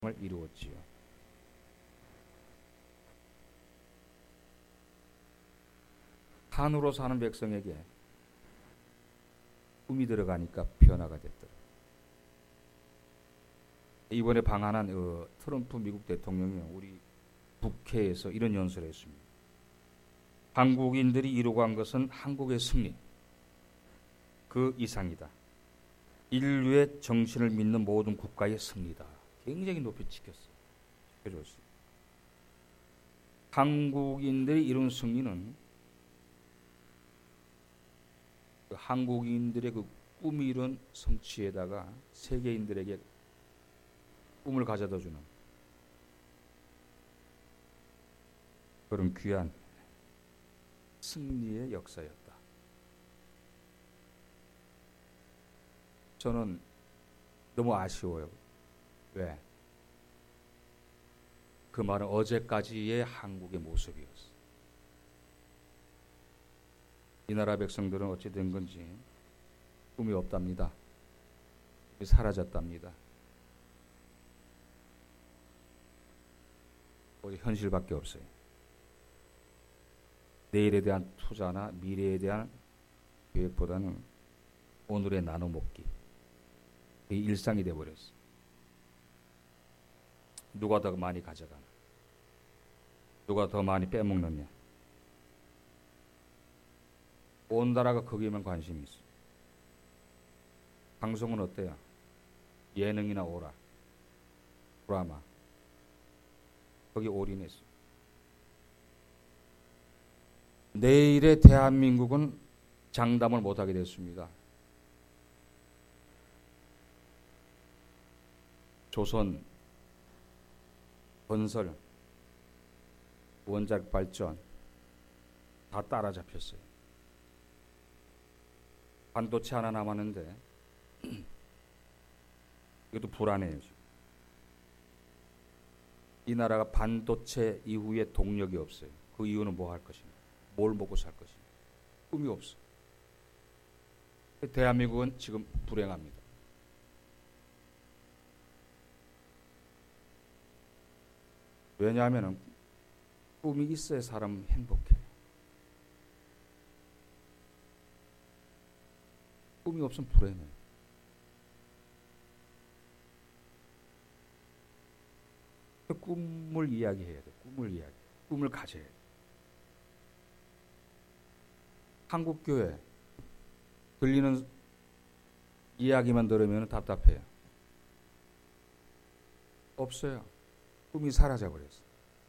이루었지요. 한으로 사는 백성에게 꿈이 들어가니까 변화가 됐더라. 이번에 방한한 트럼프 미국 대통령이 우리 국회에서 이런 연설을 했습니다. 한국인들이 이루고 한 것은 한국의 승리, 그 이상이다. 인류의 정신을 믿는 모든 국가의 승리다. 굉장히 높이 찍혔어요. 한국인들이 이룬 승리는 그 한국인들의 그 꿈이 이룬 성취에다가 세계인들에게 꿈을 가져다 주는 그런 귀한 승리의 역사였다. 저는 너무 아쉬워요. 왜? 그 말은 어제까지의 한국의 모습이었어. 이 나라 백성들은 어찌 된 건지 꿈이 없답니다. 꿈이 사라졌답니다. 오직 현실밖에 없어요. 내일에 대한 투자나 미래에 대한 계획보다는 오늘의 나눠먹기, 그게 일상이 되어버렸어. 누가 더 많이 가져가나, 누가 더 많이 빼먹느냐, 온 나라가 거기에만 관심이 있어. 방송은 어때요? 예능이나 오락, 드라마, 거기 올인했어. 내일의 대한민국은 장담을 못하게 됐습니다. 조선, 건설, 원자력 발전 다 따라잡혔어요. 반도체 하나 남았는데 이것도 불안해요. 지금. 이 나라가 반도체 이후에 동력이 없어요. 그 이유는 뭐 할 것인가? 뭘 먹고 살 것인가? 꿈이 없어. 대한민국은 지금 불행합니다. 왜냐하면 꿈이 있어야 사람은 행복해. 꿈이 없으면 불행해. 꿈을 이야기해야 돼. 꿈을 가져야 돼. 한국교회 들리는 이야기만 들으면 답답해요. 없어요. 꿈이 사라져버렸어.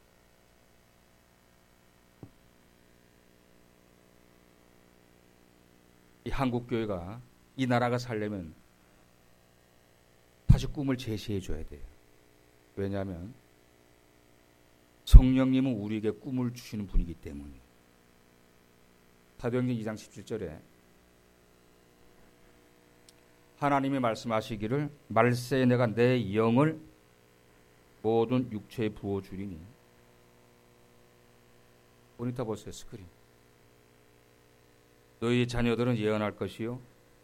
이 한국교회가, 이 나라가 살려면 다시 꿈을 제시해 줘야 돼요. 왜냐하면 성령님은 우리에게 꿈을 주시는 분이기 때문에. 사도행전 2장 17절에 하나님이 말씀하시기를 말세에 내가 내 영을 모든 육체에 부어주리니. 모니터 보세요. 스크린. 너희 자녀들은 예언할 것이요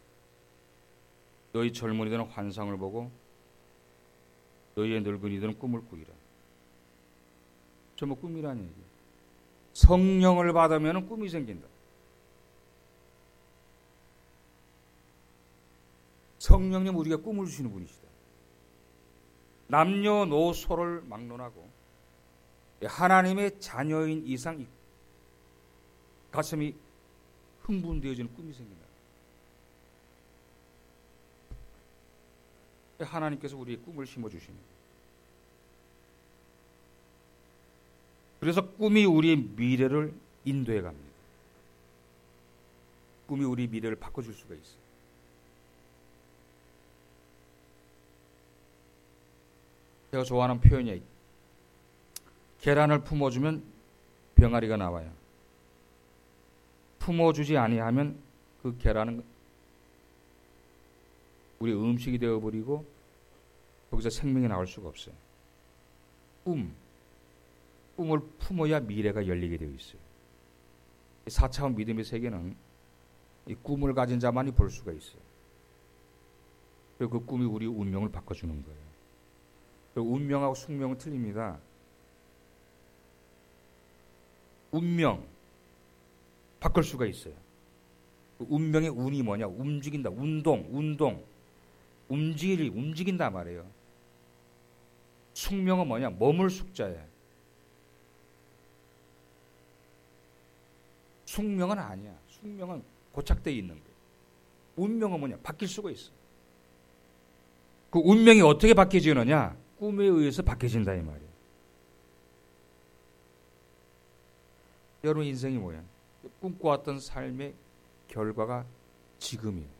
너희 젊은이들은 환상을 보고 너희의 늙은이들은 꿈을 꾸리라. 저 뭐 꿈이라는 얘기예요. 성령을 받으면 꿈이 생긴다. 성령님 우리가 꿈을 주시는 분이시다. 남녀노소를 막론하고 하나님의 자녀인 이상 가슴이 흥분되어지는 꿈이 생긴다. 하나님께서 우리의 꿈을 심어주십니다. 그래서 꿈이 우리의 미래를 인도해 갑니다. 꿈이 우리 미래를 바꿔줄 수가 있어요. 제가 좋아하는 표현이 계란을 품어주면 병아리가 나와요. 품어주지 아니하면 그 계란은 우리 음식이 되어버리고 거기서 생명이 나올 수가 없어요. 꿈을 품어야 미래가 열리게 되어 있어요. 4차원 믿음의 세계는 이 꿈을 가진 자만이 볼 수가 있어요. 그리고 그 꿈이 우리 운명을 바꿔주는 거예요. 운명하고 숙명은 틀립니다. 운명 바꿀 수가 있어요. 운명의 운이 뭐냐? 움직인다. 운동. 움직인다 말이에요. 숙명은 뭐냐? 머물 숙자예요. 숙명은 아니야. 숙명은 고착되어 있는 거예요. 운명은 뭐냐? 바뀔 수가 있어. 그 운명이 어떻게 바뀌어지느냐? 꿈에 의해서 바뀌어진다 이 말이에요. 여러분 인생이 뭐야? 꿈꿔왔던 삶의 결과가 지금이에요.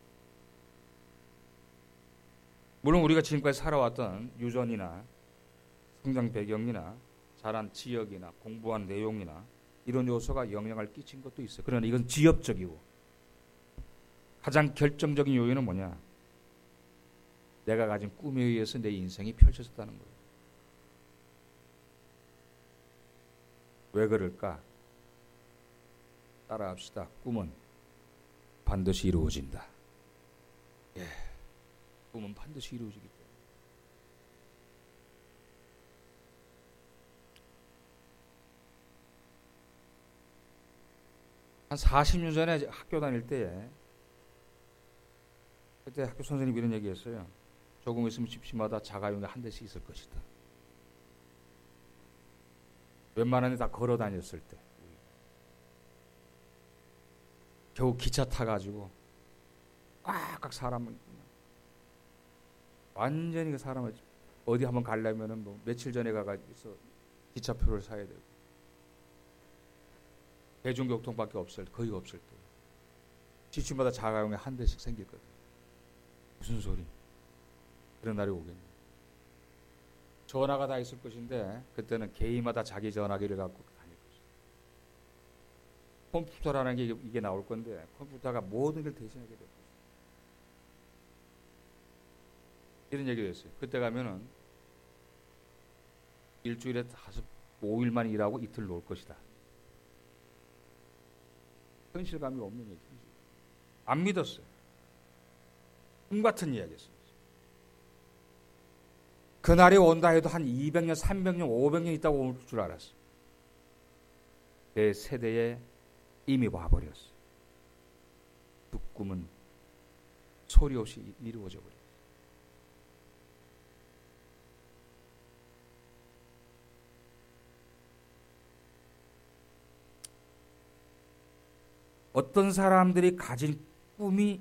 물론 우리가 지금까지 살아왔던 유전이나 성장 배경이나 자란 지역이나 공부한 내용이나 이런 요소가 영향을 끼친 것도 있어요. 그러나 이건 지엽적이고 가장 결정적인 요인은 뭐냐? 내가 가진 꿈에 의해서 내 인생이 펼쳐졌다는 거예요. 왜 그럴까? 따라합시다. 꿈은 반드시 이루어진다. 예, 꿈은 반드시 이루어지기 때문에. 한 40년 전에 학교 다닐 때에 그때 학교 선생님이 이런 얘기했어요. 조금 있으면 집집마다 자가용이 한 대씩 있을 것이다. 웬만한 데 다 걸어 다녔을 때 겨우 기차 타가지고 꽉꽉 사람을 완전히 그 사람을 어디 한번 가려면은 뭐 며칠 전에 가가지고 기차표를 사야 되고 대중교통밖에 거의 없을 때 집집마다 자가용이 한 대씩 생겼거든. 무슨 소리? 그런 날이 오겠네. 전화가 다 있을 것인데 그때는 개인마다 자기 전화기를 갖고 다닐 것이다. 컴퓨터라는 게 이게 나올 건데 컴퓨터가 모든 걸 대신하게 될 것이다. 이런 얘기를 했어요. 그때 가면은 일주일에 5일만 일하고 이틀 놀 것이다. 현실감이 없는 얘기죠. 안 믿었어요. 꿈 같은 이야기였어요. 그날이 온다 해도 한 200년, 300년, 500년 있다고 올 줄 알았어요. 내 세대에 이미 와버렸어요. 그 꿈은 소리 없이 이루어져 버렸어요. 어떤 사람들이 가진 꿈이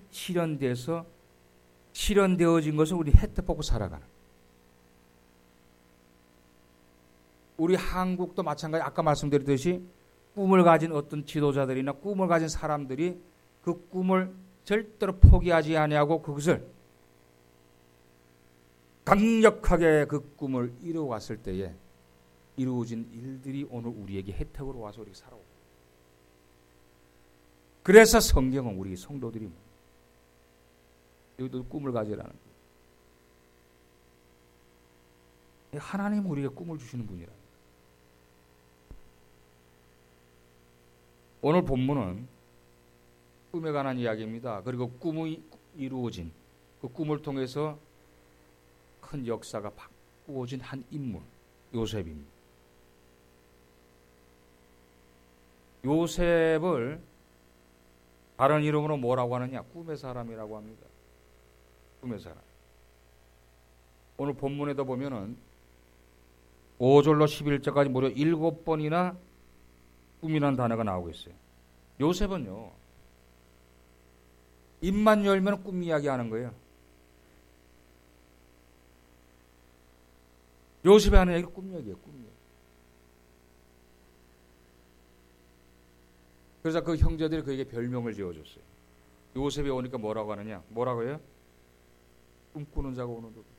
실현되어진 것을 우리 혜택 보고 살아가는 거예요. 우리 한국도 마찬가지. 아까 말씀드렸듯이 꿈을 가진 어떤 지도자들이나 꿈을 가진 사람들이 그 꿈을 절대로 포기하지 아니하고 그것을 강력하게 그 꿈을 이루어갔을 때에 이루어진 일들이 오늘 우리에게 혜택으로 와서 우리 살아오고. 그래서 성경은 우리 성도들이 여기도 꿈을 가지라는 거예요. 하나님은 우리에게 꿈을 주시는 분이라. 오늘 본문은 꿈에 관한 이야기입니다. 그리고 꿈이 이루어진 그 꿈을 통해서 큰 역사가 바꾸어진 한 인물, 요셉입니다. 요셉을 다른 이름으로 뭐라고 하느냐? 꿈의 사람이라고 합니다. 꿈의 사람. 오늘 본문에도 보면은 5절로 11절까지 무려 7번이나 꿈이라는 단어가 나오고 있어요. 요셉은요, 입만 열면 꿈 이야기 하는 거예요. 요셉이 하는 얘기가 꿈 얘기예요, 꿈 얘기. 그래서 그 형제들이 그에게 별명을 지어줬어요. 요셉이 오니까 뭐라고 하느냐? 뭐라고 해요? 꿈꾸는 자가 오는 도.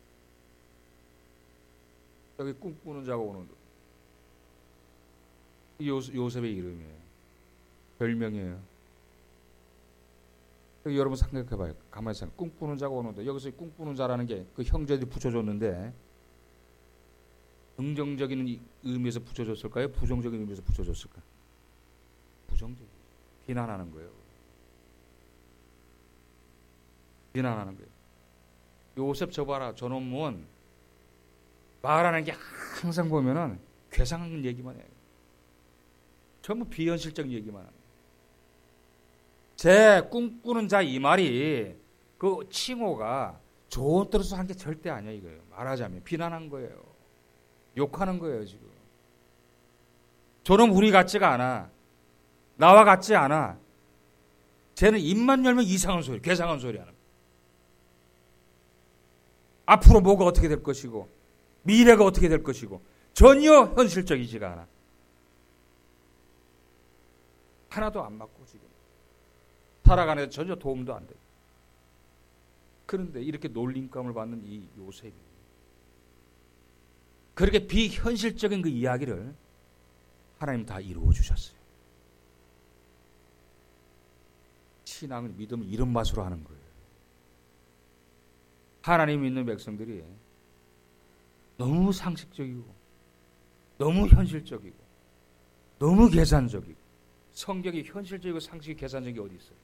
여기 꿈꾸는 자가 오는 도. 이 요셉의 이름이에요. 별명이에요. 여러분 생각해봐요. 가만히 생각해. 꿈꾸는 자가 오는 도. 여기서 꿈꾸는 자라는 게 그 형제들이 붙여줬는데 긍정적인 의미에서 붙여줬을까요? 부정적인 의미에서 붙여줬을까요? 부정적. 비난하는 거예요. 비난하는 거예요. 요셉 저 봐라. 저놈은 말하는 게 항상 보면은 괴상한 얘기만 해요. 전부 비현실적 얘기만 합니다. 제 꿈꾸는 자 이 말이 그 칭호가 좋은 뜻으로 한 게 절대 아니야 이거예요. 말하자면 비난한 거예요. 욕하는 거예요 지금. 저는 우리 같지가 않아. 나와 같지 않아. 쟤는 입만 열면 이상한 소리, 괴상한 소리 하는 거예요. 앞으로 뭐가 어떻게 될 것이고 미래가 어떻게 될 것이고 전혀 현실적이지가 않아. 하나도 안 맞고 지금 살아가는 데 전혀 도움도 안 돼. 그런데 이렇게 놀림감을 받는 이 요셉이 그렇게 비현실적인 그 이야기를 하나님 다 이루어 주셨어요. 신앙을 믿음을 이런 맛으로 하는 거예요. 하나님 믿는 백성들이 너무 상식적이고 너무 현실적이고 너무 계산적이고 성경이 현실적이고 상식이 계산적이 어디 있어요?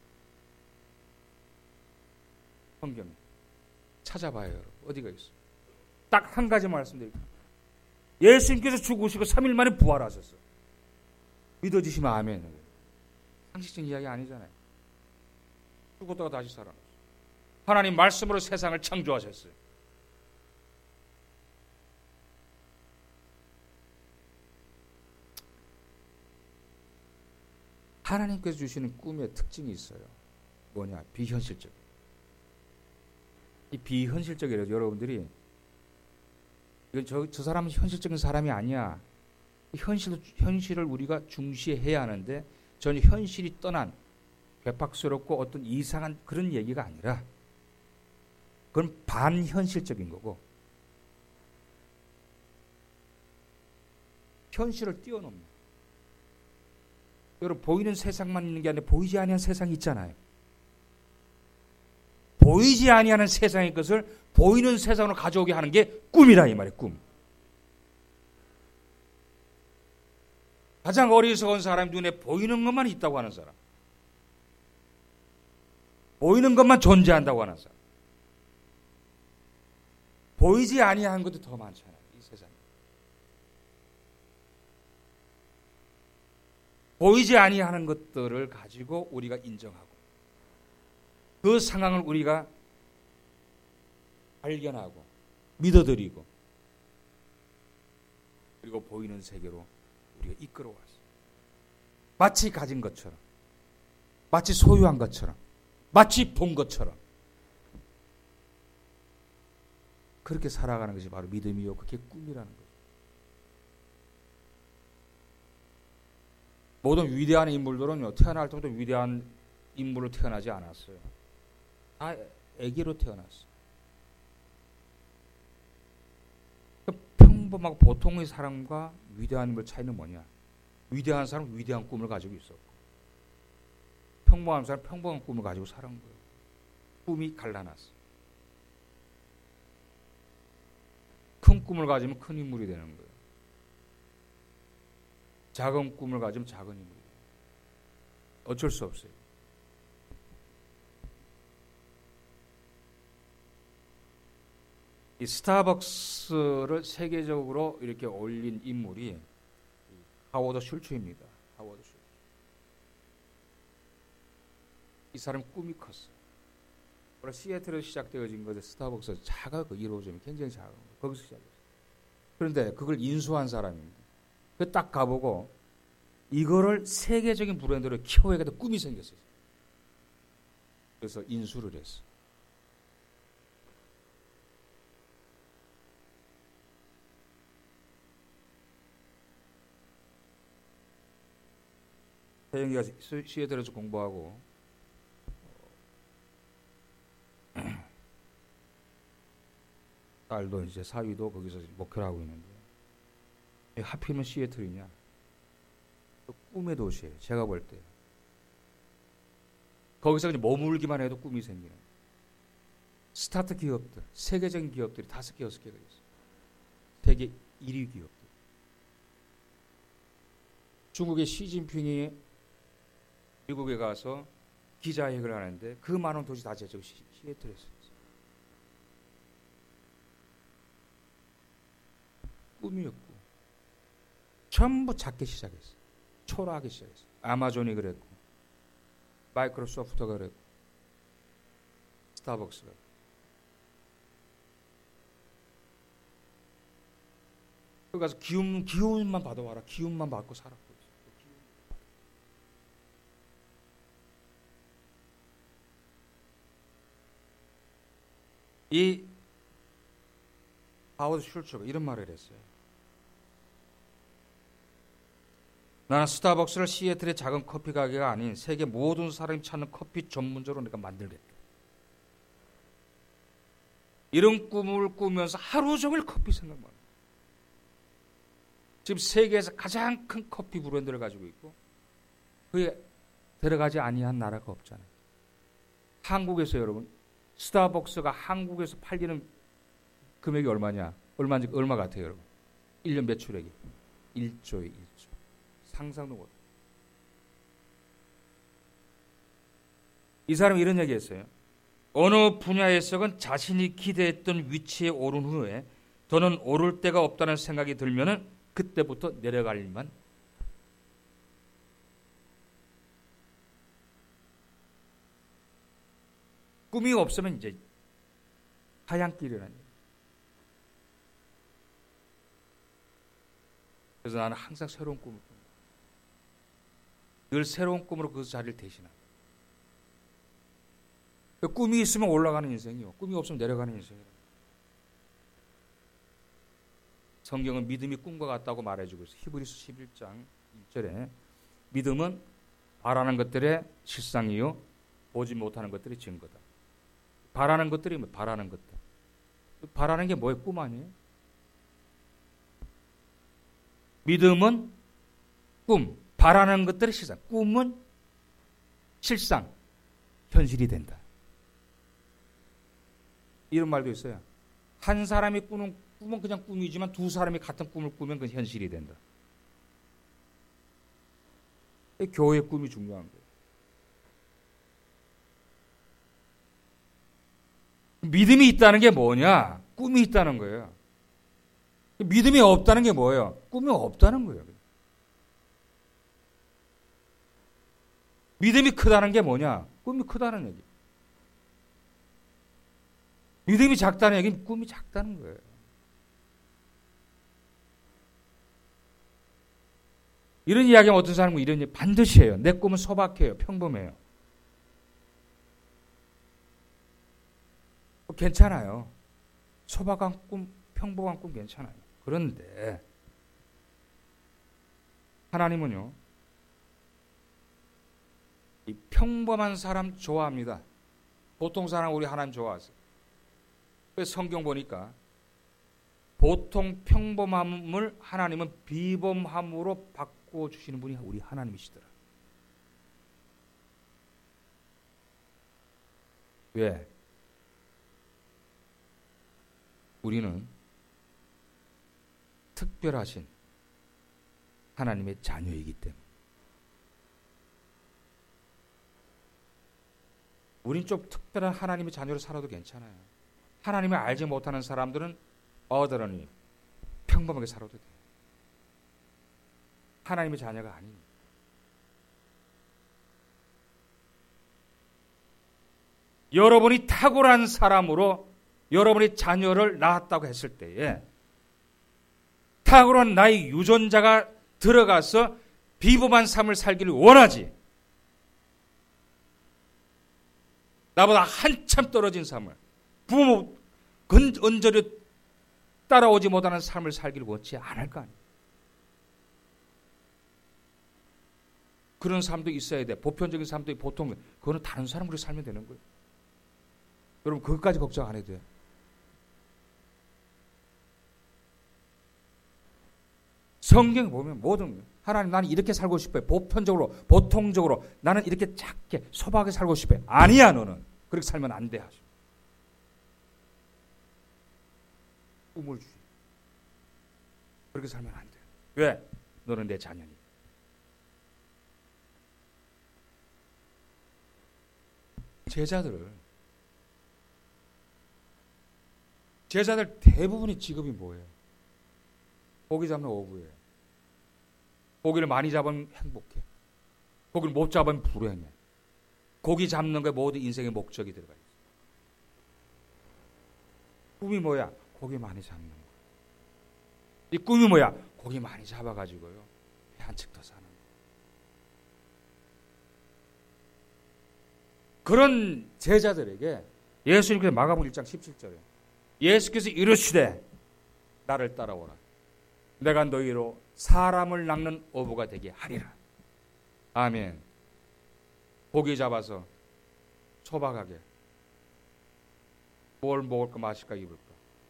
성경에 찾아봐요. 여러분. 어디가 있어요? 딱 한 가지 말씀드릴게요. 예수님께서 죽으시고 3일 만에 부활하셨어요. 믿어지시면 아멘. 상식적인 이야기 아니잖아요. 죽었다가 다시 살아났어요. 하나님 말씀으로 세상을 창조하셨어요. 하나님께서 주시는 꿈의 특징이 있어요. 뭐냐? 비현실적. 이 비현실적이라서 여러분들이 이건 저 사람은 현실적인 사람이 아니야. 현실을 우리가 중시해야 하는데 전혀 현실이 떠난 괴팍스럽고 어떤 이상한 그런 얘기가 아니라 그건 반현실적인 거고 현실을 뛰어넘는. 여러분 보이는 세상만 있는 게 아니라 보이지 아니한 세상이 있잖아요. 보이지 아니하는 세상의 것을 보이는 세상으로 가져오게 하는 게 꿈이라 이 말이에요. 꿈. 가장 어리석은 사람 눈에 보이는 것만 있다고 하는 사람. 보이는 것만 존재한다고 하는 사람. 보이지 아니한 것도 더 많잖아요. 이 세상에. 보이지 아니하는 것들을 가지고 우리가 인정하고 그 상황을 우리가 발견하고 믿어드리고 그리고 보이는 세계로 우리가 이끌어왔어요. 마치 가진 것처럼 마치 소유한 것처럼 마치 본 것처럼 그렇게 살아가는 것이 바로 믿음이요. 그게 꿈이라는 거예요. 모든 위대한 인물들은요, 태어날 때부터 위대한 인물로 태어나지 않았어요. 다 애기로 태어났어요. 평범하고 보통의 사람과 위대한 인물 차이는 뭐냐? 위대한 사람은 위대한 꿈을 가지고 있었고 평범한 사람은 평범한 꿈을 가지고 살은 거예요. 꿈이 갈라놨어요. 큰 꿈을 가지면 큰 인물이 되는 거예요. 작은 꿈을 가지면 작은 인물이 돼요. 어쩔 수 없어요. 이 스타벅스를 세계적으로 이렇게 올린 인물이 하워드 슐츠입니다. 하워드 슐츠. 이 사람 꿈이 컸어요. 원래 시애틀에서 시작되어진 것에 스타벅스 작아 그 1호점이 굉장히 작은 거예요. 거기서 시작했어요. 그런데 그걸 인수한 사람입니다. 그 딱 가보고 이거를 세계적인 브랜드로 키워야겠다 꿈이 생겼어요. 그래서 인수를 했어요. 태영이가 시애틀에서 공부하고 딸도 이제 사위도 거기서 목회를 하고 있는데 하필이면 시애틀이냐? 꿈의 도시예요. 제가 볼 때 거기서 그냥 머물기만 해도 꿈이 생기는 스타트 기업들, 세계적인 기업들이 5개, 6개가 있어요. 세계 1위 기업들. 중국의 시진핑이 미국에 가서 기자회견을 하는데 그 많은 도시 다 제적 시애틀에서. 꿈이었고 전부 작게 시작했어요. 초라하게 시작했어요. 아마존이 그랬고 마이크로소프트가 그랬고 스타벅스가 거기 가서 기운만 받아와라. 기운만 받고 살았고 이 하워드 슐츠가 이런 말을 했어요. 나는 스타벅스를 시애틀의 작은 커피 가게가 아닌 세계 모든 사람이 찾는 커피 전문점으로 내가 만들겠다. 이런 꿈을 꾸면서 하루 종일 커피 생각만 해요. 지금 세계에서 가장 큰 커피 브랜드를 가지고 있고 그게 들어가지 아니한 나라가 없잖아요. 한국에서 여러분 스타벅스가 한국에서 팔리는 금액이 얼마냐? 얼마 같아요, 여러분? 1년 매출액이 1조에 1조. 상상도 못. 이 사람이 이런 얘기했어요. 어느 분야에서건 자신이 기대했던 위치에 오른 후에 더는 오를 데가 없다는 생각이 들면은 그때부터 내려갈 일만. 꿈이 없으면 이제 하얀 길이라는 얘기예요. 그래서 나는 항상 새로운 꿈을 꿉니다. 늘 새로운 꿈으로 그 자리를 대신합니다. 꿈이 있으면 올라가는 인생이요. 꿈이 없으면 내려가는 인생이에요. 성경은 믿음이 꿈과 같다고 말해주고 있어요. 히브리서 11장 1절에 믿음은 바라는 것들의 실상이요 보지 못하는 것들의 증거다. 바라는 것들이 뭐 바라는 것들. 바라는 게 뭐예요? 꿈 아니에요? 믿음은 꿈, 바라는 것들의 실상. 꿈은 실상, 현실이 된다. 이런 말도 있어요. 한 사람이 꾸는 꿈은 그냥 꿈이지만 두 사람이 같은 꿈을 꾸면 그건 현실이 된다. 교회의 꿈이 중요한 거예요. 믿음이 있다는 게 뭐냐? 꿈이 있다는 거예요. 믿음이 없다는 게 뭐예요? 꿈이 없다는 거예요. 믿음이 크다는 게 뭐냐? 꿈이 크다는 얘기. 믿음이 작다는 얘기는 꿈이 작다는 거예요. 이런 이야기하면 어떤 사람은 이런 얘기 반드시 해요. 내 꿈은 소박해요. 평범해요. 괜찮아요. 소박한 꿈, 평범한 꿈 괜찮아요. 그런데 하나님은요, 이 평범한 사람 좋아합니다. 보통 사람 우리 하나님 좋아하세요. 그래서 성경 보니까 보통 평범함을 하나님은 비범함으로 바꿔주시는 분이 우리 하나님이시더라. 왜? 우리는 특별하신 하나님의 자녀이기 때문에. 우린 좀 특별한 하나님의 자녀로 살아도 괜찮아요. 하나님을 알지 못하는 사람들은 어더러니 평범하게 살아도 돼요. 하나님의 자녀가 아닙니다. 여러분이 탁월한 사람으로 여러분이 자녀를 낳았다고 했을 때에 탁월한 나의 유전자가 들어가서 비범한 삶을 살기를 원하지. 나보다 한참 떨어진 삶을 부모 언저리 따라오지 못하는 삶을 살기를 원치 않을 거 아니에요. 그런 삶도 있어야 돼. 보편적인 삶도 보통 그거는 다른 사람으로 살면 되는 거예요. 여러분 그것까지 걱정 안 해도 돼요. 성경에 보면 모든 하나님 나는 이렇게 살고 싶어요. 보편적으로 보통적으로 나는 이렇게 작게 소박하게 살고 싶어요. 아니야 너는 그렇게 살면 안 돼 하죠. 꿈을 주시. 그렇게 살면 안 돼. 왜? 너는 내 자녀니. 제자들 대부분의 직업이 뭐예요? 고기 잡는 어부예요. 고기를 많이 잡으면 행복해. 고기를 못 잡으면 불행해. 고기 잡는 게 모두 인생의 목적이 들어가 있어요. 꿈이 뭐야? 고기 많이 잡는 거. 이 꿈이 뭐야? 고기 많이 잡아가지고요, 배 한 척 더 사는 거. 그런 제자들에게 예수님께서 마가복음 1장 17절에 예수께서 이르시되 나를 따라오라. 내가 너희로 사람을 낚는 어부가 되게 하리라. 아멘. 고기 잡아서 소박하게 뭘 먹을까 마실까 입을까.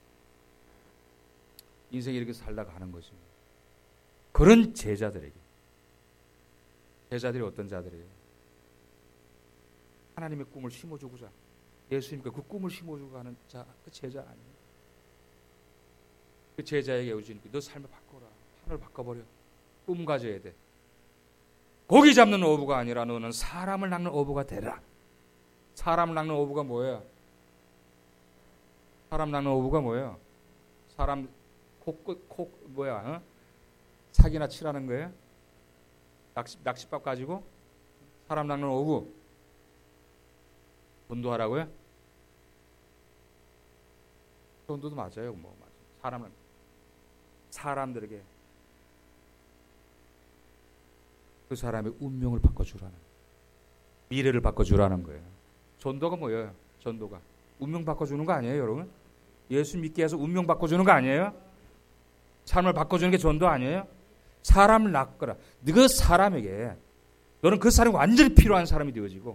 인생이 이렇게 살다 가는 거죠. 그런 제자들에게, 제자들이 어떤 자들이에요? 하나님의 꿈을 심어주고자 예수님께 그 꿈을 심어주고 가는 자, 그 제자 아니에요. 그 제자에게 예수님께 너 삶을 바꿔라. 하늘을 바꿔버려. 꿈 가져야 돼. 고기 잡는 어부가 아니라 너는 사람을 낚는 어부가 되라. 사람을 낚는 어부가 뭐예요? 사람 낚는 어부가 뭐예요? 사람 사기나 치라는 거예요? 낚싯밥 가지고 사람 낚는 어부 전도하라고요? 전도도 맞아요. 뭐 사람들에게 그 사람의 운명을 바꿔주라는, 미래를 바꿔주라는 거예요. 전도가 뭐예요? 전도가 운명 바꿔주는 거 아니에요, 여러분? 예수 믿게 해서 운명 바꿔주는 거 아니에요? 삶을 바꿔주는 게 전도 아니에요? 사람을 낚거라. 그 사람에게 너는 그 사람이 완전히 필요한 사람이 되어지고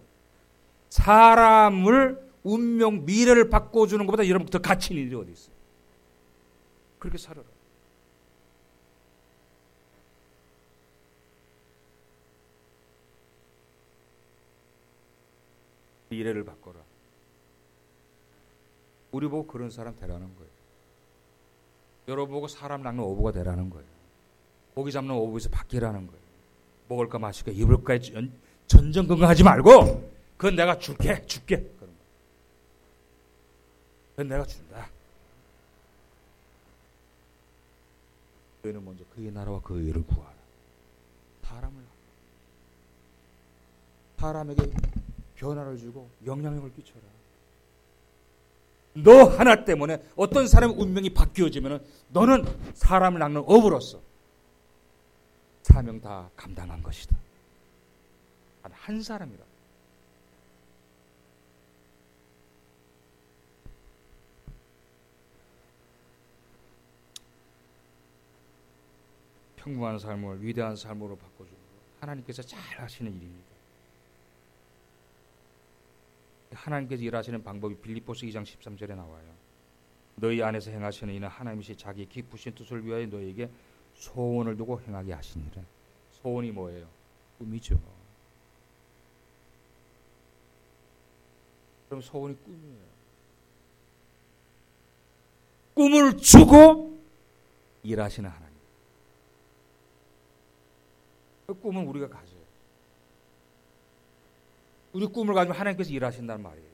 사람을 운명, 미래를 바꿔주는 것보다 여러분 더 가치 있는 일이 어디 있어요? 그렇게 살아라. 미래를 바꿔라. 우리 보고 그런 사람 되라는 거예요. 여러분 보고 사람 낚는 어부가 되라는 거예요. 고기 잡는 어부에서 바뀌라는 거예요. 먹을까 마실까 입을까 전전긍긍하지 말고 그건 내가 줄게. 그건 내가 준다. 너희는 먼저 그의 나라와 그의 의를 구하라. 사람에게 변화를 주고 영향력을 끼쳐라. 너 하나 때문에 어떤 사람의 운명이 바뀌어지면 너는 사람을 낚는 어부로서 사명 다 감당한 것이다. 단 한 사람이라. 평범한 삶을 위대한 삶으로 바꿔주고 하나님께서 잘 하시는 일입니다. 하나님께서 일하시는 방법이 빌립보서 2장 13절에 나와요. 너희 안에서 행하시는 이는 하나님이시 자기 기쁘신 뜻을 위하여 너희에게 소원을 두고 행하게 하시니라. 소원이 뭐예요? 꿈이죠. 그럼 소원이 꿈이에요. 꿈을 주고 일하시는 하나님. 그 꿈은 우리가 가져요. 우리 꿈을 가지고 하나님께서 일하신단 말이에요.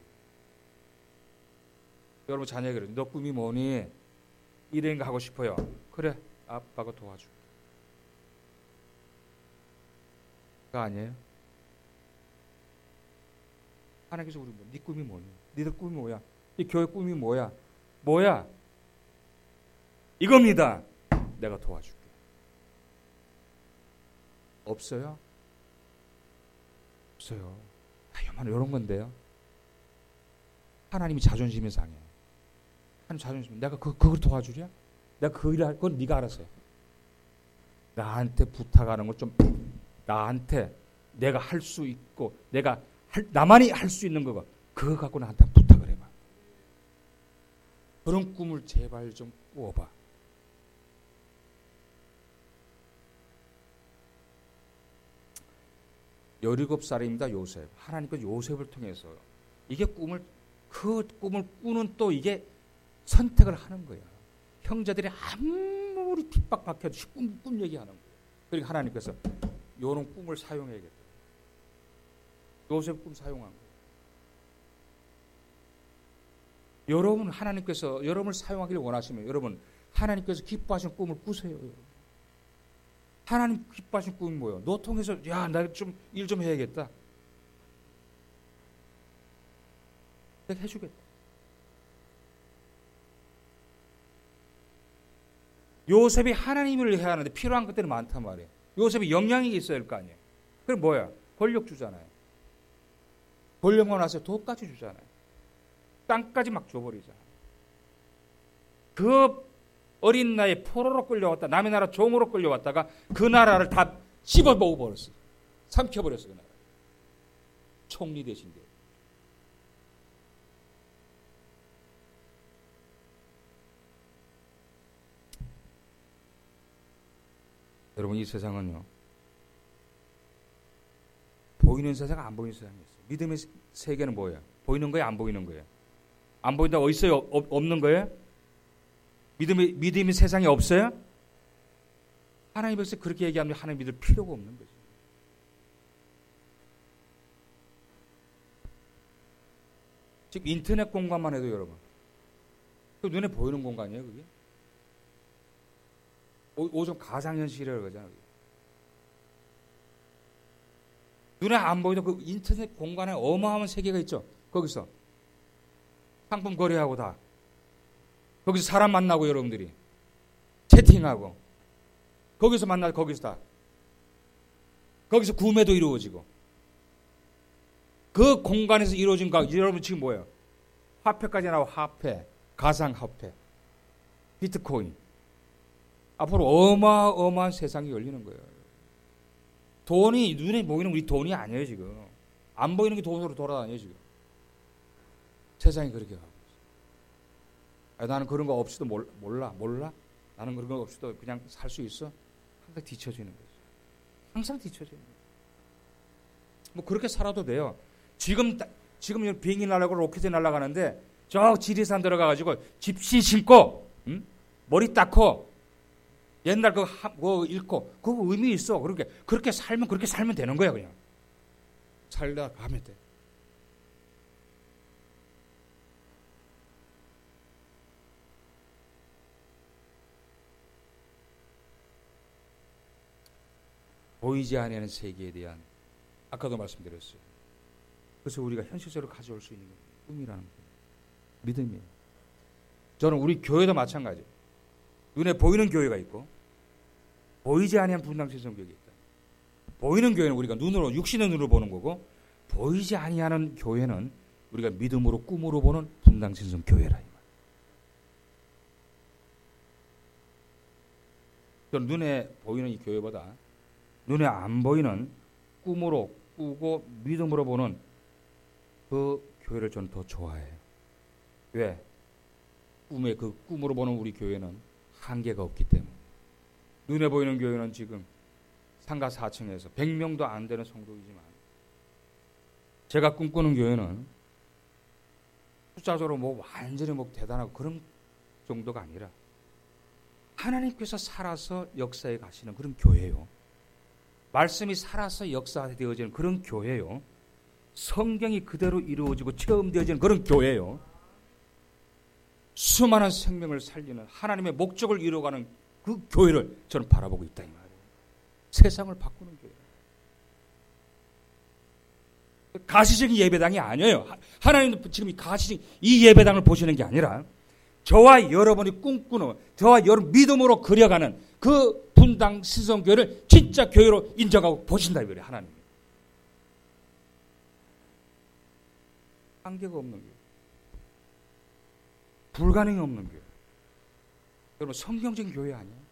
여러분 자녀에게 그래요. 너 꿈이 뭐니? 이런 거 하고 싶어요. 그래, 아빠가 도와줄게. 그거 아니에요? 하나님께서 우리 네 꿈이 뭐니? 니들 꿈이 뭐야? 이 교회 꿈이 뭐야? 뭐야? 이겁니다. 내가 도와줄게. 없어요? 없어요. 이런 건데요. 하나님이 자존심이 상해. 하나님 자존심. 내가 그걸 도와주랴? 내가 그 일을 할 건 네가 알아서 해. 나한테 부탁하는 걸 좀 나한테 내가 할 수 있고 나만이 할 수 있는 거가 그거 갖고 나한테 부탁을 해봐. 그런 꿈을 제발 좀 꾸어봐. 열일곱 살입니다. 요셉. 하나님께서 요셉을 통해서 이게 그 꿈을 꾸는 또 이게 선택을 하는 거야. 형제들이 아무리 핍박박혀도 꿈 얘기하는 거야. 그러니까 하나님께서 요런 꿈을 사용해야겠다. 요셉 꿈 사용한 거야. 여러분 하나님께서 여러분을 사용하기를 원하시면 여러분 하나님께서 기뻐하시는 꿈을 꾸세요. 하나님 기뻐하시는 꿈이 뭐예요? 너 통해서 야, 나 좀 일 좀 해야겠다. 내가 해주겠다. 요셉이 하나님을 해야 하는데 필요한 것들이 많단 말이에요. 요셉이 영향이 있어야 할 거 아니에요. 그럼 뭐야? 권력 주잖아요. 권력만 와서 돈까지 주잖아요. 땅까지 막 줘버리잖아요. 그 어린 나이에 포로로 끌려왔다. 남의 나라 종으로 끌려왔다가 그 나라를 다 씹어 먹어버렸어요. 삼켜버렸어요. 그 나라. 총리 대신 게. 여러분, 이 세상은요, 보이는 세상, 안 보이는 세상이 있어요. 믿음의 세계는 뭐예요? 보이는 거예요, 안 보이는 거예요? 안 보인다고 어디 있어요? 없는 거예요? 믿음의 세상이 없어요? 하나님께서 그렇게 얘기하면 하나님 믿을 필요가 없는 거죠. 지금 인터넷 공간만 해도 여러분, 그 눈에 보이는 공간이에요, 그게? 오좀 가상현실이라고 그러잖아요. 눈에 안 보이도 그 인터넷 공간에 어마어마한 세계가 있죠. 거기서 상품 거래하고 다. 거기서 사람 만나고 여러분들이 채팅하고 거기서 만나고 거기서 다. 거기서 구매도 이루어지고 그 공간에서 이루어진 거 여러분 지금 뭐예요? 화폐까지 나와. 화폐, 가상화폐, 비트코인. 앞으로 어마어마한 세상이 열리는 거예요. 돈이 눈에 보이는 우리 돈이 아니에요 지금. 안 보이는 게 돈으로 돌아다녀요 지금. 세상이 그렇게 가고 있어요. 나는 그런 거 없이도 몰라. 나는 그런 거 없이도 그냥 살 수 있어. 항상 뒤처지는 거죠. 항상 뒤처지는 거죠. 뭐 그렇게 살아도 돼요. 지금 비행기 날아가고 로켓이 날아가는데 저 지리산 들어가가지고 집시 신고 머리 닦고 옛날 그거 읽고 그거 의미 있어. 그렇게 살면 되는 거야 그냥. 살다 가면 돼. 보이지 않는 세계에 대한 아까도 말씀드렸어요. 그래서 우리가 현실적으로 가져올 수 있는 게 꿈이라는 거예요. 믿음이에요. 저는 우리 교회도 마찬가지예요. 눈에 보이는 교회가 있고 보이지 않는 분당신성 교회가 있다. 보이는 교회는 우리가 눈으로 육신의 눈으로 보는 거고 보이지 아니하는 교회는 우리가 믿음으로 꿈으로 보는 분당신성 교회라. 저는 눈에 보이는 이 교회보다 눈에 안 보이는 꿈으로 꾸고 믿음으로 보는 그 교회를 저는 더 좋아해요. 왜? 그 꿈으로 보는 우리 교회는 한계가 없기 때문에. 눈에 보이는 교회는 지금 상가 4층에서 100명도 안 되는 성도이지만 제가 꿈꾸는 교회는 숫자적으로 뭐 완전히 뭐 대단하고 그런 정도가 아니라 하나님께서 살아서 역사에 가시는 그런 교회요. 말씀이 살아서 역사되어지는 그런 교회요. 성경이 그대로 이루어지고 체험되어지는 그런 교회요. 수많은 생명을 살리는 하나님의 목적을 이루어가는 그 교회를 저는 바라보고 있다 이 말이에요. 세상을 바꾸는 교회. 가시적인 예배당이 아니에요. 하나님도 지금 이 예배당을 보시는 게 아니라 저와 여러분이 꿈꾸는, 저와 여러분 믿음으로 그려가는 그 분당 신성교회를 진짜 교회로 인정하고 보신다 이 말이에요. 하나님. 한계가 없는 교회. 불가능이 없는 교회. 여러분 성경적인 교회 아니에요?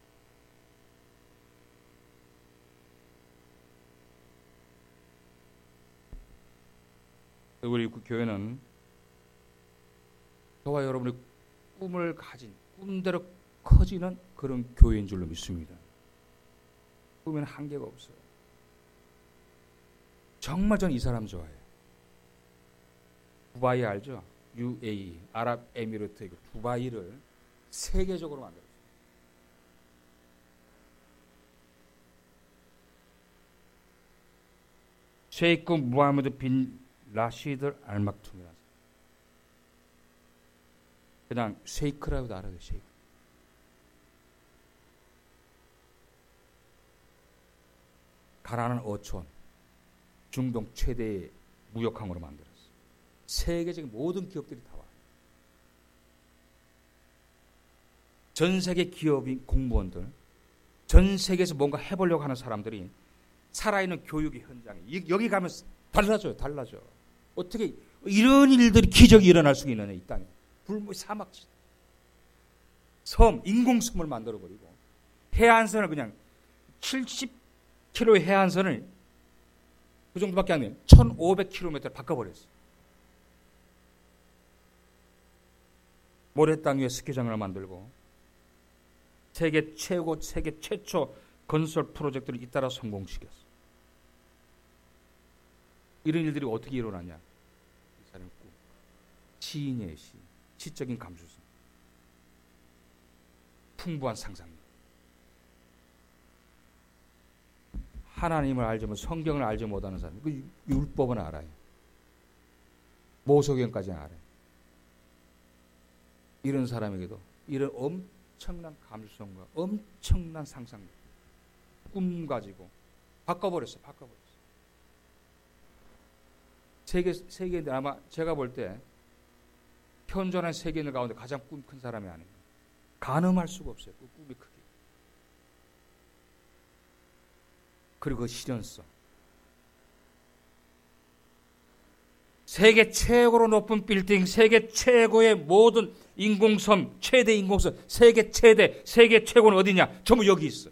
우리 교회는 저와 여러분의 꿈을 가진 꿈대로 커지는 그런 교회인 줄로 믿습니다. 꿈에는 한계가 없어요. 정말 전 이 사람 좋아해요. 두바이 알죠? UAE, 아랍에미리트 두바이를 세계적으로 만들었어요. 셰이크 무하메드 빈 라시드 알 막툼이라서 그냥 셰이크라고도 알아요. 셰이크. 가나안은 어촌, 중동 최대의 무역항으로 만들었어요. 세계적인 모든 기업들이 다 와요. 전 세계 기업인 공무원들, 전 세계에서 뭔가 해보려고 하는 사람들이 살아있는 교육의 현장에 여기 가면 달라져요. 달라져. 어떻게 이런 일들이 기적이 일어날 수가 있느냐 이 땅에. 불모 사막지. 섬, 인공섬을 만들어버리고 해안선을 그냥 70km의 해안선을 그 정도밖에 안 돼요. 1500km를 바꿔버렸어요. 모래땅 위에 스키장을 만들고 세계 최고, 세계 최초 건설 프로젝트를 잇따라 성공시켰어요. 이런 일들이 어떻게 일어나냐? 이 사람의 꿈. 시인의 시, 시적인 감수성, 풍부한 상상력. 하나님을 알지 못, 성경을 알지 못하는 사람, 그 율법은 알아요. 모세오경까지는 알아요. 이런 사람에게도 이런 엄청난 감수성과 엄청난 상상력, 꿈 가지고 바꿔버렸어요. 세계인들 아마 제가 볼 때 현존한 세계인들 가운데 가장 꿈 큰 사람이 아닌가. 가늠할 수가 없어요. 그 꿈이 크게. 그리고 그 실현성. 세계 최고로 높은 빌딩, 세계 최고의 모든 인공섬, 최대 인공섬, 세계 최고는 어디냐? 전부 여기 있어.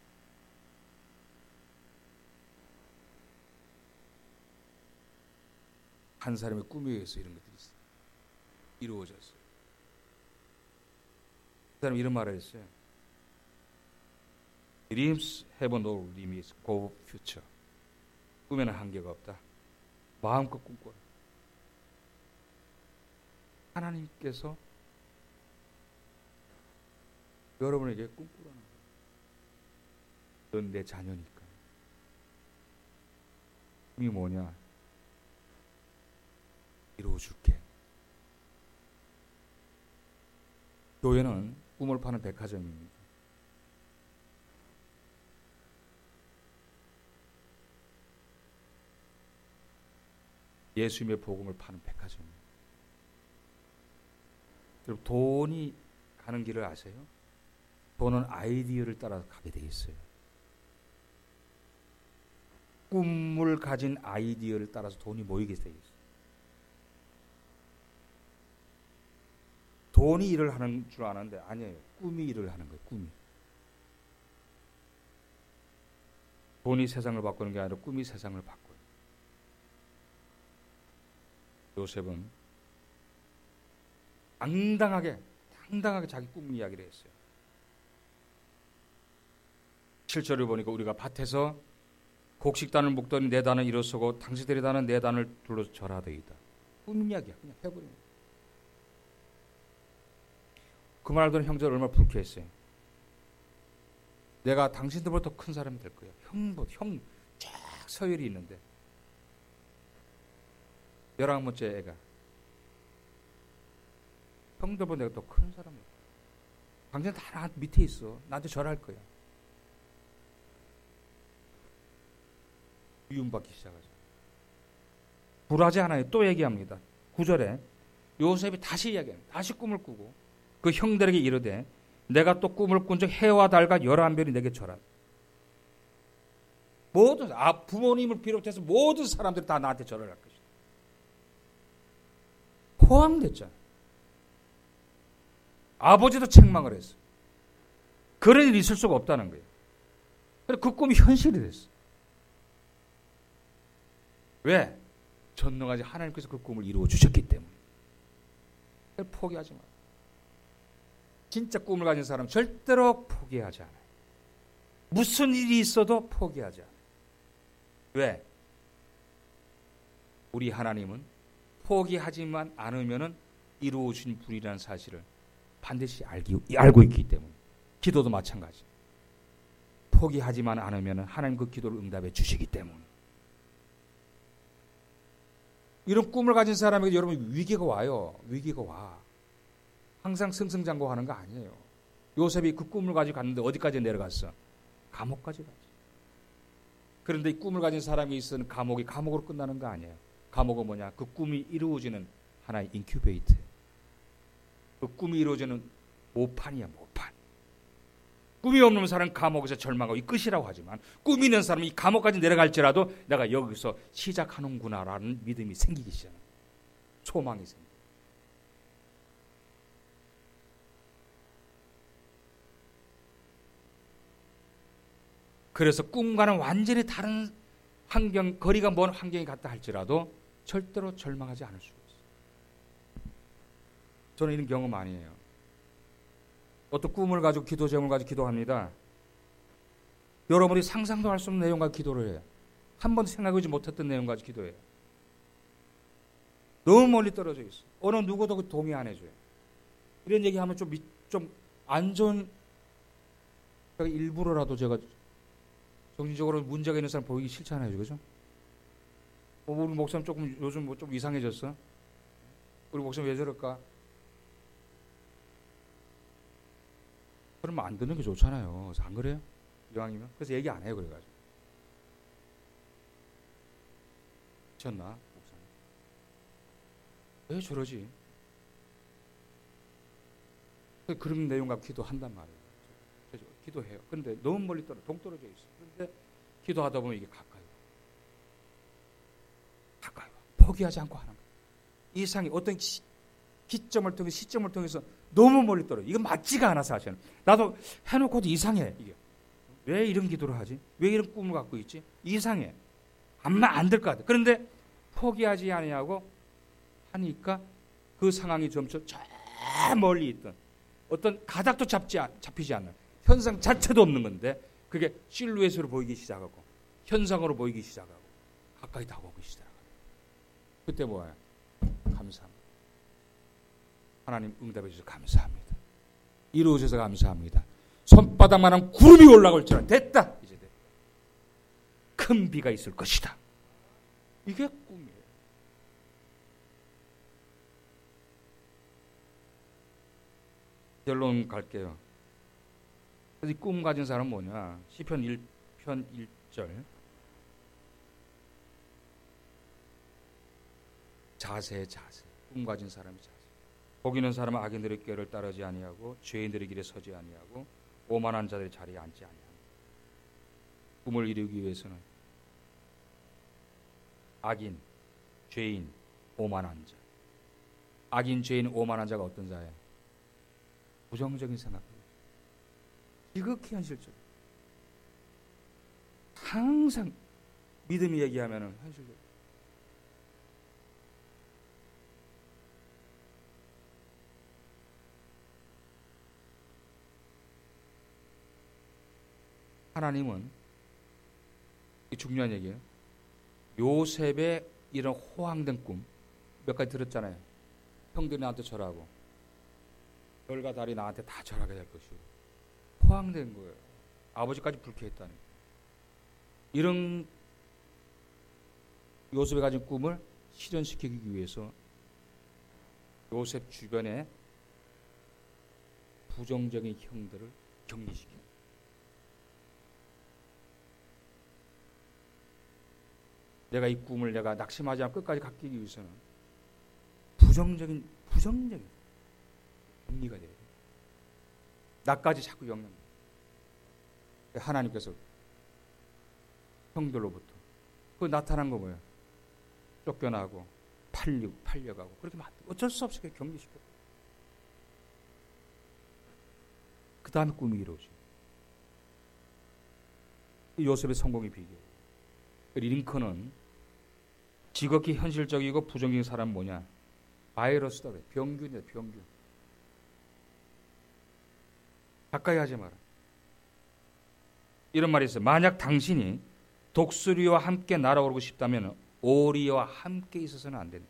한 사람의 꿈에 의해서 이런 것들이 있어요. 이루어졌어요. 그 사람이 이런 말을 했어요. Dreams have no limits, go future. 꿈에는 한계가 없다. 마음껏 꿈꿔라. 하나님께서 여러분에게 꿈꾸라는 거예요. 넌 내 자녀니까. 꿈이 뭐냐? 이루어줄게. 교회는 꿈을 파는 백화점입니다. 예수님의 복음을 파는 백화점입니다. 여러분, 돈이 가는 길을 아세요? 돈은 아이디어를 따라 가게 돼 있어요. 꿈을 가진 아이디어를 따라서 돈이 모이게 돼 있어요. 돈이 일을 하는 줄 아는데 아니에요. 꿈이 일을 하는 거예요. 꿈이. 돈이 세상을 바꾸는 게 아니라 꿈이 세상을 바꿔요. 요셉은 당당하게 자기 꿈 이야기를 했어요. 7절을 보니까 우리가 밭에서 곡식단을 묶더니 내 단을 일어서고 당신들의 단은 내 단을 둘러서 절하더이다. 꿈 이야기야. 그냥 해버리는 거예요. 그 말 듣는 형제를 얼마나 불쾌했어요. 내가 당신들보다 더 큰 사람이 될 거야. 형 쫙 서열이 있는데 11번째 애가 형들보다 내가 더 큰 사람이야. 당신 다 나 밑에 있어. 나한테 절할 거야. 미움받기 시작하죠. 불하지 않아요. 또 얘기합니다. 9절에 요셉이 다시 이야기합니다. 다시 꿈을 꾸고 그 형들에게 이르되 내가 또 꿈을 꾼 적 해와 달과 11별이 내게 절하라. 모든 부모님을 비롯해서 모든 사람들이 다 나한테 절을 할 것이다. 포함됐잖아. 아버지도 책망을 했어. 그런 일이 있을 수가 없다는 거예요. 그래서 그 꿈이 현실이 됐어. 왜? 전능하신 하나님께서 그 꿈을 이루어 주셨기 때문에. 포기하지 마. 진짜 꿈을 가진 사람은 절대로 포기하지 않아요. 무슨 일이 있어도 포기하지 않아요. 왜? 우리 하나님은 포기하지만 않으면 이루어진 분이라는 사실을 반드시 알고 있기 때문에. 기도도 마찬가지. 포기하지만 않으면 하나님 그 기도를 응답해 주시기 때문에. 이런 꿈을 가진 사람에게 여러분 위기가 와요. 위기가 와. 항상 승승장구하는 거 아니에요. 요셉이 그 꿈을 가지고 갔는데 어디까지 내려갔어? 감옥까지 갔지. 그런데 이 꿈을 가진 사람이 있으면 감옥이 감옥으로 끝나는 거 아니에요. 감옥은 뭐냐? 그 꿈이 이루어지는 하나의 인큐베이터. 그 꿈이 이루어지는 모판이야, 모판. 꿈이 없는 사람은 감옥에서 절망하고 이 끝이라고 하지만 꿈이 있는 사람은 이 감옥까지 내려갈지라도 내가 여기서 시작하는구나라는 믿음이 생기기 시작해요. 소망이 생겨요. 그래서 꿈과는 완전히 다른 환경, 거리가 먼 환경이 같다 할지라도 절대로 절망하지 않을 수가 있어요. 저는 이런 경험 아니에요. 어떤 꿈을 가지고 기도 제목을 가지고 기도합니다. 여러분이 상상도 할 수 없는 내용 가지고 기도를 해요. 한 번도 생각하지 못했던 내용 가지고 기도해요. 너무 멀리 떨어져 있어. 어느 누구도 동의 안 해줘요. 이런 얘기하면 좀 안 좋은, 일부러라도 제가 정신적으로 문제가 있는 사람 보이기 싫잖아요, 그죠? 우리 목사님 조금 요즘 좀 이상해졌어. 우리 목사님 왜 저럴까? 그러면 안 듣는 게 좋잖아요. 안 그래요? 이왕이면. 그래서 얘기 안 해요, 그래가지고. 미쳤나, 목사님? 왜 저러지? 그런 내용 갖고 기도한단 말이에요. 기도해요. 그런데 너무 멀리 동떨어져 있어. 그런데 기도하다 보면 이게 가까이 와. 포기하지 않고 하는 거예요. 이상이 어떤 시점을 통해서 너무 멀리 떨어져. 이거 맞지가 않아 사실은. 나도 해놓고도 이상해. 이게 왜 이런 기도를 하지? 왜 이런 꿈을 갖고 있지? 이상해. 안 될 것 같아. 그런데 포기하지 아니하고 하니까 그 상황이 점점 저 멀리 있던 어떤 가닥도 잡히지 않는 현상 자체도 없는 건데 그게 실루엣으로 보이기 시작하고 현상으로 보이기 시작하고 가까이 다가오기 시작하고 그때 뭐예요? 감사합니다. 하나님 응답해 주셔서 감사합니다. 이루어져서 감사합니다. 손바닥만한 구름이 올라올지라 됐다. 이제 됐다. 큰 비가 있을 것이다. 이게 꿈이에요. 결론 갈게요. 그래서 이 꿈 가진 사람은 뭐냐? 시편 1편 1절 자세 꿈 가진 사람이 자세. 복 있는 사람은 악인들의 꾀를 따르지 아니하고 죄인들의 길에 서지 아니하고 오만한 자들의 자리에 앉지 아니하고. 꿈을 이루기 위해서는 악인, 죄인, 오만한 자. 악인, 죄인, 오만한 자가 어떤 자예요? 부정적인 생각. 지극히 현실적. 항상 믿음이 얘기하면은 현실적. 하나님은 중요한 얘기예요. 요셉의 이런 호황된 꿈 몇 가지 들었잖아요. 형들이 나한테 절하고 별과 달이 나한테 다 절하게 될 것이고 호황된 거예요. 아버지까지 불쾌했다니. 이런 요셉이 가진 꿈을 실현시키기 위해서 요셉 주변에 부정적인 형들을 격리시켜요. 내가 이 꿈을 내가 낙심하지 않고 끝까지 갖기 위해서는 부정적인 격리가 돼요. 나까지 자꾸 영향. 하나님께서 형들로부터 그 나타난 거 뭐예요? 쫓겨나고 팔려가고 그렇게 어쩔 수 없이 격리시켜. 그 다음에 꿈이 이루어져. 요셉의 성공의 비결. 링컨은 지극히 현실적이고 부정적인 사람 뭐냐? 바이러스다 그래. 병균이다, 병균. 가까이 하지 마라. 이런 말이 있어요. 만약 당신이 독수리와 함께 날아오르고 싶다면 오리와 함께 있어서는 안 된다.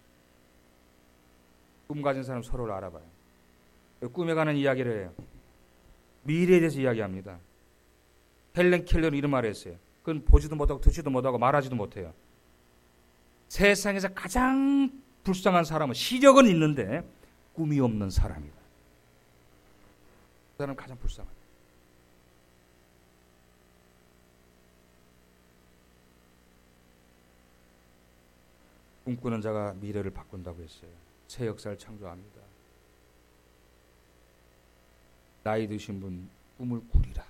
꿈 가진 사람 서로를 알아봐요. 꿈에 관한 이야기를 해요. 미래에 대해서 이야기합니다. 헬렌 켈러는 이런 말을 했어요. 그건 보지도 못하고 듣지도 못하고 말하지도 못해요. 세상에서 가장 불쌍한 사람은 시력은 있는데 꿈이 없는 사람이다. 그 사람은 가장 불쌍하다. 꿈꾸는 자가 미래를 바꾼다고 했어요. 새 역사를 창조합니다. 나이 드신 분 꿈을 꾸리라.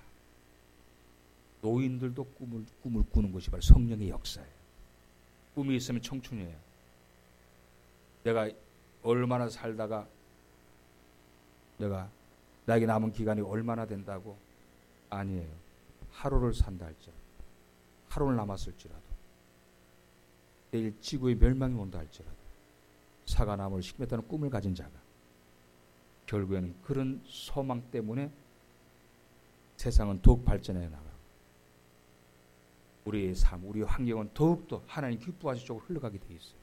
노인들도 꿈을 꾸는 것이 바로 성령의 역사예요. 꿈이 있으면 청춘이에요. 내가 얼마나 살다가 내가 나에게 남은 기간이 얼마나 된다고? 아니에요. 하루를 산다 할지라도, 하루를 남았을지라도, 내일 지구의 멸망이 온다 할지라도, 사과나무를 심겠다는 꿈을 가진 자가 결국에는 그런 소망 때문에 세상은 더욱 발전해 나가고 우리의 삶, 우리의 환경은 더욱더 하나님 기뻐하실 쪽으로 흘러가게 돼 있어요.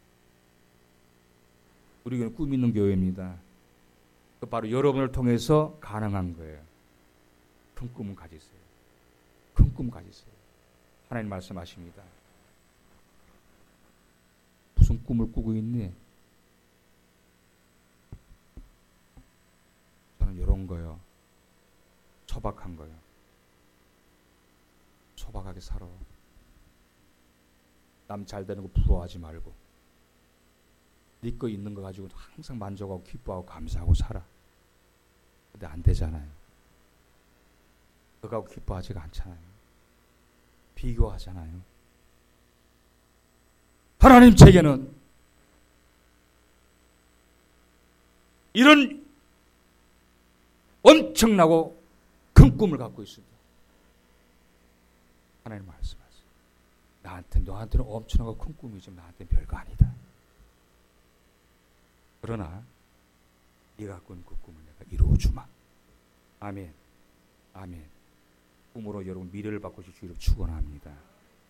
우리 교회는 꿈 있는 교회입니다. 그 바로 여러분을 통해서 가능한 거예요. 큰 꿈은 가지세요. 큰 꿈 가지세요. 하나님 말씀하십니다. 무슨 꿈을 꾸고 있니? 저는 이런 거요. 소박한 거요. 소박하게 살아. 남 잘 되는 거 부러워하지 말고 네 거 있는 거 가지고 항상 만족하고 기뻐하고 감사하고 살아. 근데 안 되잖아요. 그거하고 기뻐하지가 않잖아요. 비교하잖아요. 하나님 책에는 이런 엄청나고 큰 꿈을 갖고 있습니다. 하나님 말씀하세요. 너한테는 엄청나고 큰 꿈이지만 나한테는 별거 아니다. 그러나 네가 갖고 있는 그 꿈을 내가 이루어주마. 아멘. 아멘. 꿈으로 여러분 미래를 바꾸실 주를 축원합니다.